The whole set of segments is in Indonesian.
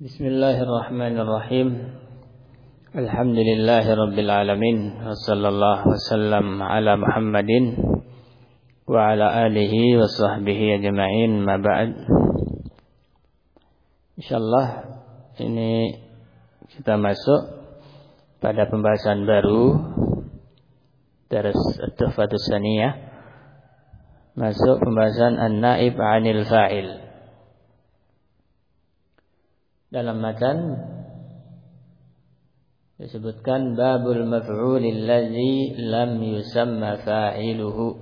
Bismillahirrahmanirrahim. Alhamdulillahirabbil alamin. Wassallallahu wasallam ala Muhammadin wa ala alihi wa sahbihi ajma'in. Ma ba'd. Insyaallah ini kita masuk pada pembahasan baru dari At-Tuhfatus Tsaniyah. Masuk pembahasan an-naib 'anil fa'il. Dalam matan disebutkan babul maf'ulil ladzi lam yusamma fa'iluhu.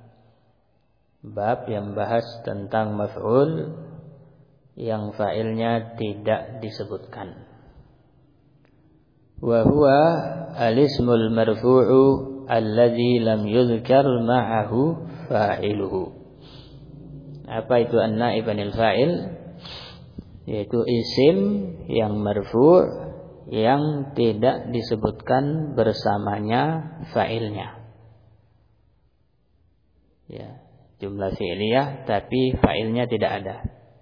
Bab yang bahas tentang maf'ul yang fa'ilnya tidak disebutkan. Wa huwa al-ismul marfu'u alladzi lam yuzkar ma'ahu fa'iluhu. Apa itu an-naib 'anil fa'il? Yaitu isim yang marfu' yang tidak disebutkan bersamanya fa'ilnya. Ya, jumlah fi'liyah tapi fa'ilnya tidak ada.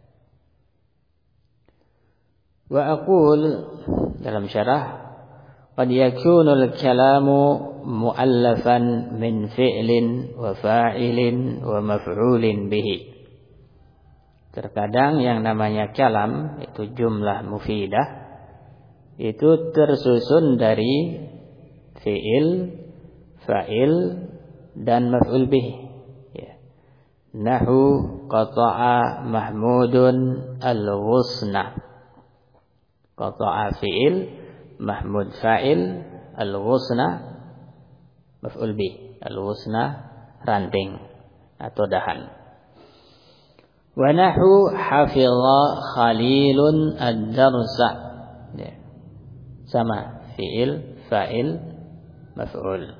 Wa aqul dalam syarah qad yakunu al-kalamu mu'allafan min fi'lin wa fa'ilin wa maf'ulin bihi. Terkadang yang namanya kalam itu jumlah mufidah itu tersusun dari fi'il, fa'il dan maf'ul bih. Ya. Nahu qata'a Mahmudun al-ghusna. Qata'a fi'il, Mahmud fa'il, al-ghusna maf'ul bih. Al-ghusna ranting atau dahan. Wa nahu hafidha Khalilun ad-darsa. Ya. Sama fi'il, fa'il, maf'ul.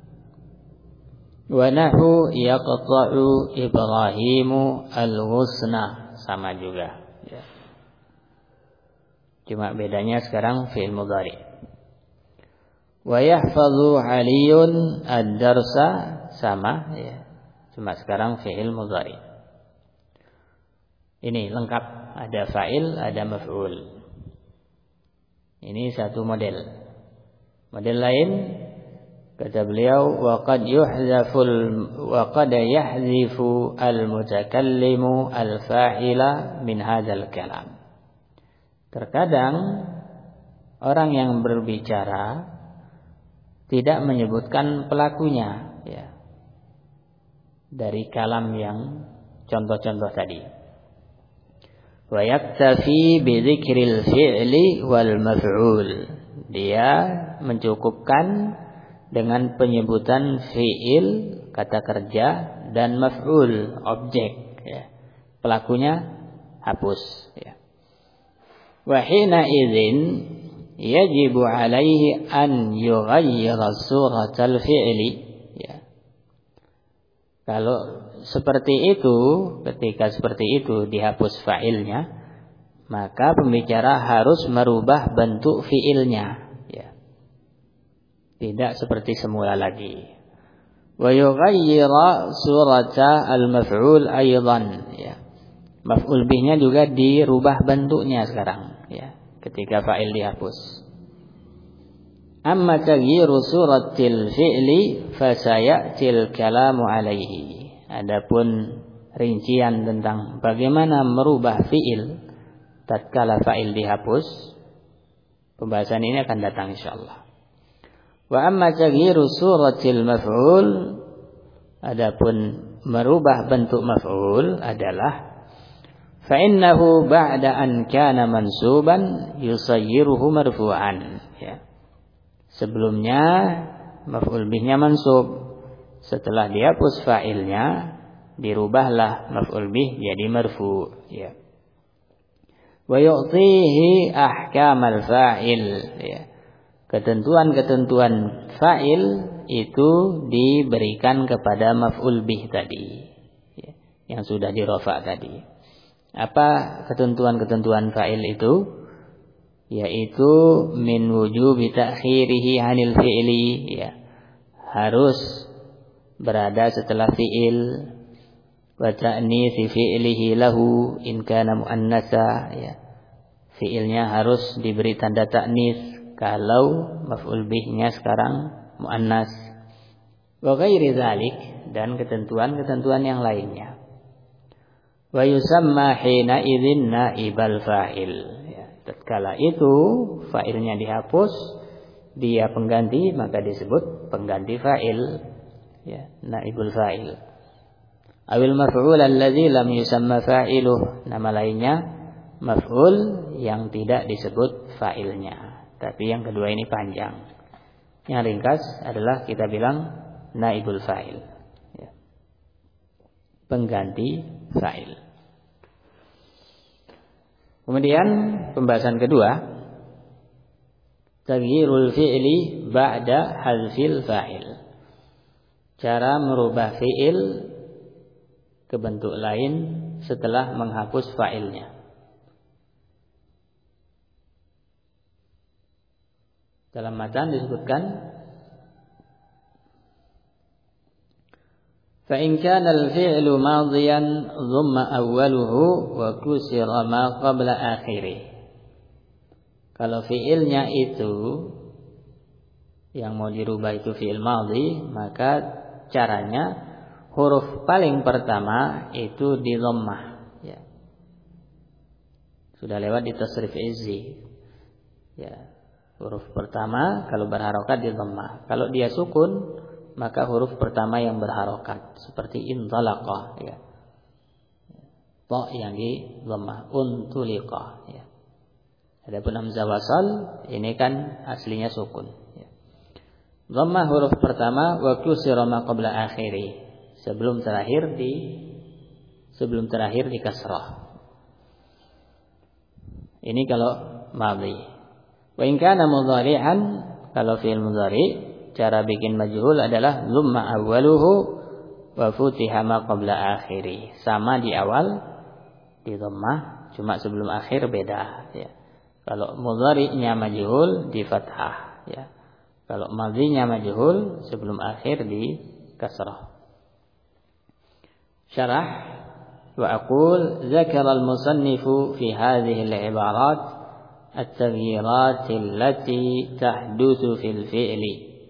Wa nahu yaqta'u Ibrahimu al-ghusna. Sama juga. Ya. Cuma bedanya sekarang fi'il mudhari. Wa yahfadhu Aliyun ad-darsa. Sama ya. Cuma sekarang fi'il mudhari. Ini lengkap, ada fa'il, ada maf'ul. Ini satu model. Model lain kata beliau wa qad yahzifu al-mutakallimu al-fa'ila min hadzal kalam. Terkadang orang yang berbicara tidak menyebutkan pelakunya ya. Dari kalam yang contoh-contoh tadi. Wa yaktafi bi dzikril fi'li wal maf'ul. Dia mencukupkan dengan penyebutan fi'il, kata kerja, dan maf'ul, objek ya. Pelakunya hapus ya. Wa hina idzin yajibu alaihi an yughayyira suratal fi'li ya. Kalau seperti itu, ketika seperti itu dihapus fa'ilnya, maka pembicara harus merubah bentuk fi'ilnya ya. Tidak seperti semula lagi. Wa yughayyira surata al-maf'ul aidan ya. Maf'ul bihnya juga dirubah bentuknya sekarang ya, ketika fa'il dihapus. Amma taghyiru suratil fi'li fasayatil kalamu alaihi. Adapun rincian tentang bagaimana merubah fi'il tatkala fa'il dihapus, pembahasan ini akan datang insyaallah. Wa amma taghyiru suratil maf'ul, adapun merubah bentuk maf'ul adalah fa innahu ba'da an kana mansuban yusayyiruhu marfu'an ya. Sebelumnya maf'ul bihnya mansub. Setelah dihapus fa'ilnya, dirubahlah maf'ul bih jadi marfu' ya. Wa yu'tihi ahkamal fa'il ya. Ketentuan-ketentuan fa'il itu diberikan kepada maf'ul bih tadi ya, yang sudah dirafa' tadi. Apa ketentuan-ketentuan fa'il itu? Yaitu min wujubi ta'khirihi 'anil fi'li ya. Harus berada setelah fi'il, wa ta'nitsi fi'lihi lahu in kana muannatsa ya. fiilnya harus diberi tanda ta'nis kalau maf'ul bihnya sekarang muannas. Wa ghairi dzalik, dan ketentuan-ketentuan yang lainnya. Wa yusamma hina idzin naibal fa'il. Ya, tatkala itu fa'ilnya dihapus, dia pengganti, maka disebut pengganti fa'il. Ya, naibul fa'il. Awil maf'ul alladzi lam yusamma fa'iluh. Nama lainnya maf'ul yang tidak disebut fa'ilnya. Tapi yang kedua ini panjang. Yang ringkas adalah kita bilang naibul fa'il. Ya. Pengganti fa'il. Kemudian pembahasan kedua, taghyirul fi'li ba'da hadzfil fa'il. Cara merubah fi'il ke bentuk lain setelah menghapus fa'ilnya. Dalam matan disebutkan, fa in kana al-fi'lu madiyan dhamma awwaluhu wa kusira ma qabla akhirih. Kalau fi'ilnya itu yang mau dirubah itu fi'il madhi, maka caranya huruf paling pertama itu di dhammah, ya. Sudah lewat di tasrif izzi. Ya, huruf pertama kalau berharokat di dhammah. Kalau dia sukun, maka huruf pertama yang berharokat seperti intalaqa, ya. Ta yang di dhammah, untuliqa, ya. Adapun hamzah wasal ini kan aslinya sukun, ya. Dhammah huruf pertama wa kusira ma qabla akhirih. Sebelum terakhir di kasrah. Ini kalau madhi. Wa in kana mudhari'an, kalau fi'il mudhari, cara bikin majhul adalah dhamma awwaluhu wa futiha ma qabla akhiri. Sama di awal di dhammah, cuma sebelum akhir beda, ya. Kalau mudhari'nya majhul di fathah, ya. Kalau madhinya majhul sebelum akhir di kasrah. Syarah, wa aqul dzakara al-musannifu fi hadhihi al-ibarat at-taghyirat allati tahdutsu fil fi'li.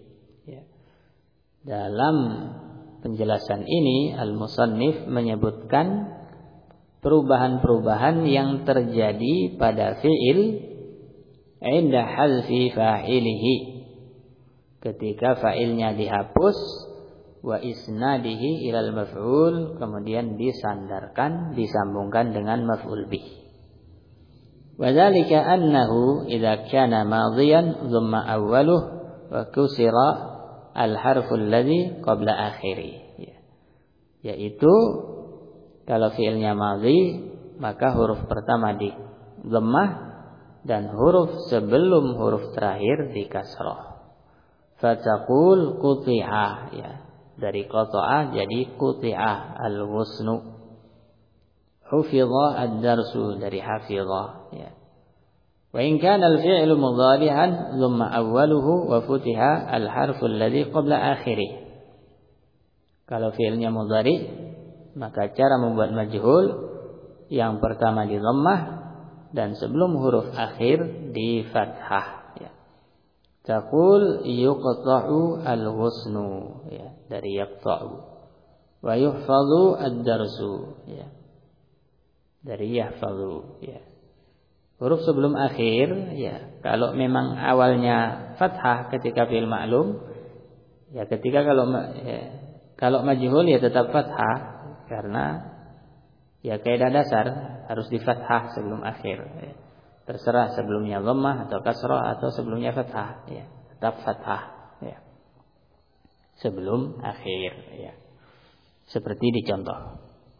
Dalam penjelasan ini al-musannif menyebutkan perubahan-perubahan yang terjadi pada fi'il inda hazfi fa'ilihi, ketika fa'ilnya dihapus, wa isnadihi ilal maf'ul, kemudian disandarkan, disambungkan dengan maf'ul bih. Wa dzalika annahu idza kana madiyan dhamma awwaluh wa kusira al harful ladzi qabla akhiri. Yaitu kalau fi'ilnya madhi, maka huruf pertama di dhammah dan huruf sebelum huruf terakhir di kasrah. Fataqul quti'a, ya. Dari qata'a jadi quti'a, al-ghusnu. Hufidha ad-darsu, dari hafidha, ya. Wa in kana al-fi'lu mudhari'an thumma awwaluhu wa futiha al-harfu alladhi qabla akhirih. Kalau fi'ilnya mudhari', maka cara membuat majhul yang pertama di dhammah dan sebelum huruf akhir di fathah. Taqul yuqta'u al-ghusnu, ya, dari yaqta'u. Wa yuhfadhu ad-darsu, ya, dari yahfadhu, ya. Huruf sebelum akhir, ya, kalau memang awalnya fathah ketika fi'il ma'lum, ya, ketika kalau majhul ya tetap fathah, karena ya kaidah dasar harus di fathah sebelum akhir, ya. Terserah sebelumnya dhammah atau kasrah atau sebelumnya fathah, ya, tetap fathah, ya, sebelum akhir, ya, seperti dicontoh.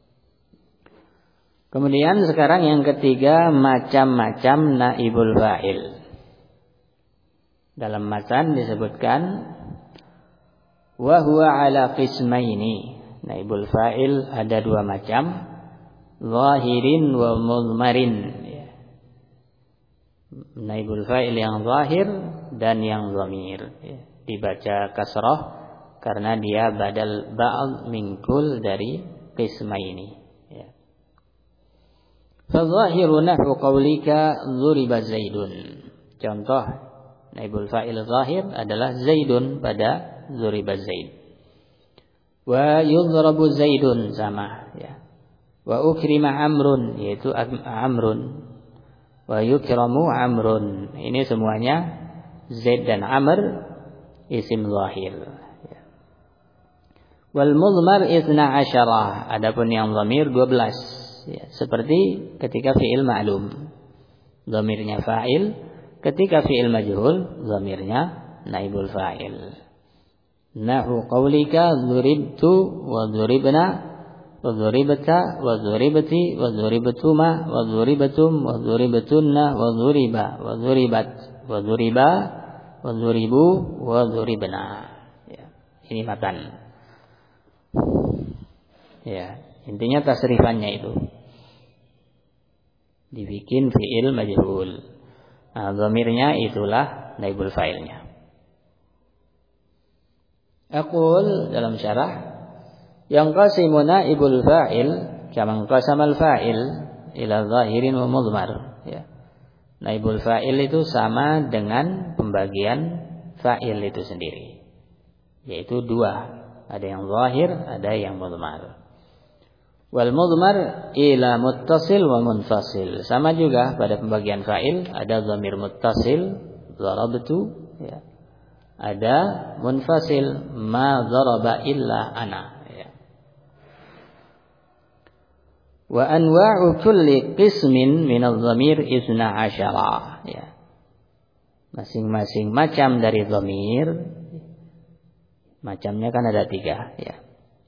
Kemudian sekarang yang ketiga, macam-macam naibul fa'il. Dalam matan disebutkan wa huwa ala qismaini. Naibul fa'il ada dua macam, zahirin wa mudmarin. Naibul fa'il yang zahir dan yang dhamir, ya. Dibaca kasrah karena dia badal ba'd min kull dari qismaini, ya. Fadzahiru nahwu qaulika dzuriba Zaidun. Contoh naibul fa'il zahir adalah Zaidun pada dzuriba Zaid. Wa yudrabu Zaidun sama ya. Wa ukrima Amrun yaitu Amrun. Wa yukramu Amrun. Ini semuanya Zaid dan Amr isim zahir. Ya. Wal mudmar 12. Adapun yang dhamir 12. Ya, seperti ketika fi'il ma'lum dhamirnya fa'il, ketika fi'il majhul dhamirnya naibul fa'il. Nahu qaulika dzuribtu wa dzuribna wa dzuribta wa dzuribti wa dzuribtuma wa dzuribatum wa dzuribatunna wa dzuriba wa dzuribat wa dzuriba wa dzuribu wa dzuribna. Ya, ini matan. Ya, intinya tasrifannya itu dibikin fi'il majhul. Nah, dhamirnya itulah naibul fa'ilnya. Aqul dalam syarah yang qasimu naibul fa'il kama qasamal fa'il ila zahirin wa mudmar ya. Naibul fa'il itu sama dengan pembagian fa'il itu sendiri, yaitu dua, ada yang zahir, ada yang mudmar. Wal mudmar ila muttasil wa munfasil. Sama juga pada pembagian fa'il ada dhamir muttasil darabtu ya. Ada munfasil ma daraba illa ana ya. Wa anwa'u kulli qismin min adh-dhamir 12 ya. Masing-masing macam dari dhamir macamnya kan ada 3 ya.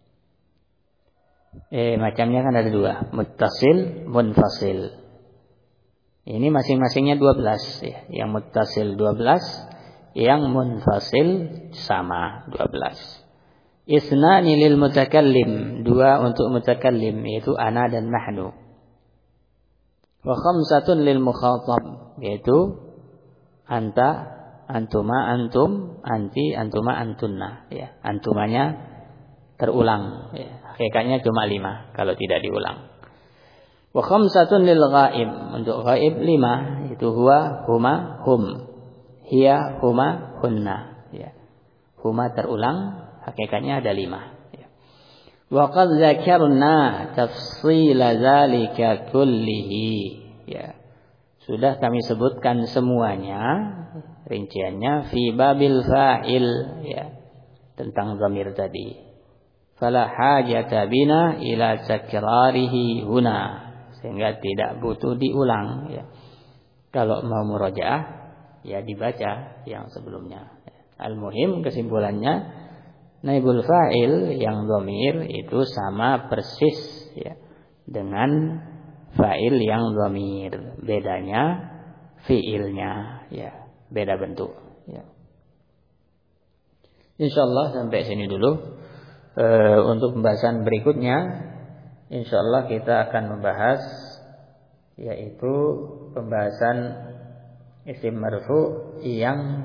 Macamnya kan ada 2, muttasil, munfasil. Ini masing-masingnya 12 ya. Yang muttasil 12, yang munfasil sama 12. Isnani lil mutakallim, 2 untuk mutakallim yaitu ana dan nahnu. Wa khamsatun lil mukhatab yaitu anta, antuma, antum, anti, antuma, antunna ya. Antumanya terulang ya. Hakikatnya cuma 5 kalau tidak diulang. Wa khamsatun lil ghaib, untuk ghaib 5 itu huwa, huma, hum, hiya, huma, hunna ya. Huma terulang, hakikatnya ada 5 ya. Wa qad dzakarna tafsila dzalika kullihi ya. Sudah kami sebutkan semuanya rinciannya fi babil fa'il ya, tentang dhamir tadi. Fala hajata bina ila takrarihi huna, sehingga tidak butuh diulang ya. Kalau mau murajaah ya dibaca yang sebelumnya. Al-muhim kesimpulannya naibul fa'il yang dhamir itu sama persis ya dengan fa'il yang dhamir. Bedanya fi'ilnya ya, beda bentuk ya. Insyaallah sampai sini dulu. Untuk pembahasan berikutnya insyaallah kita akan membahas yaitu pembahasan isim marfu yang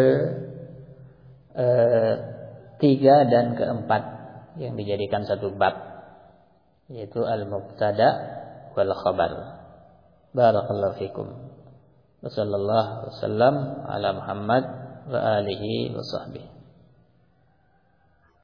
ke-3 dan ke-4 yang dijadikan satu bab, yaitu al-mubtada wal khabar. Barakallahu fikum. Wassallallahu wasallam ala Muhammad wa alihi wa sahbihi.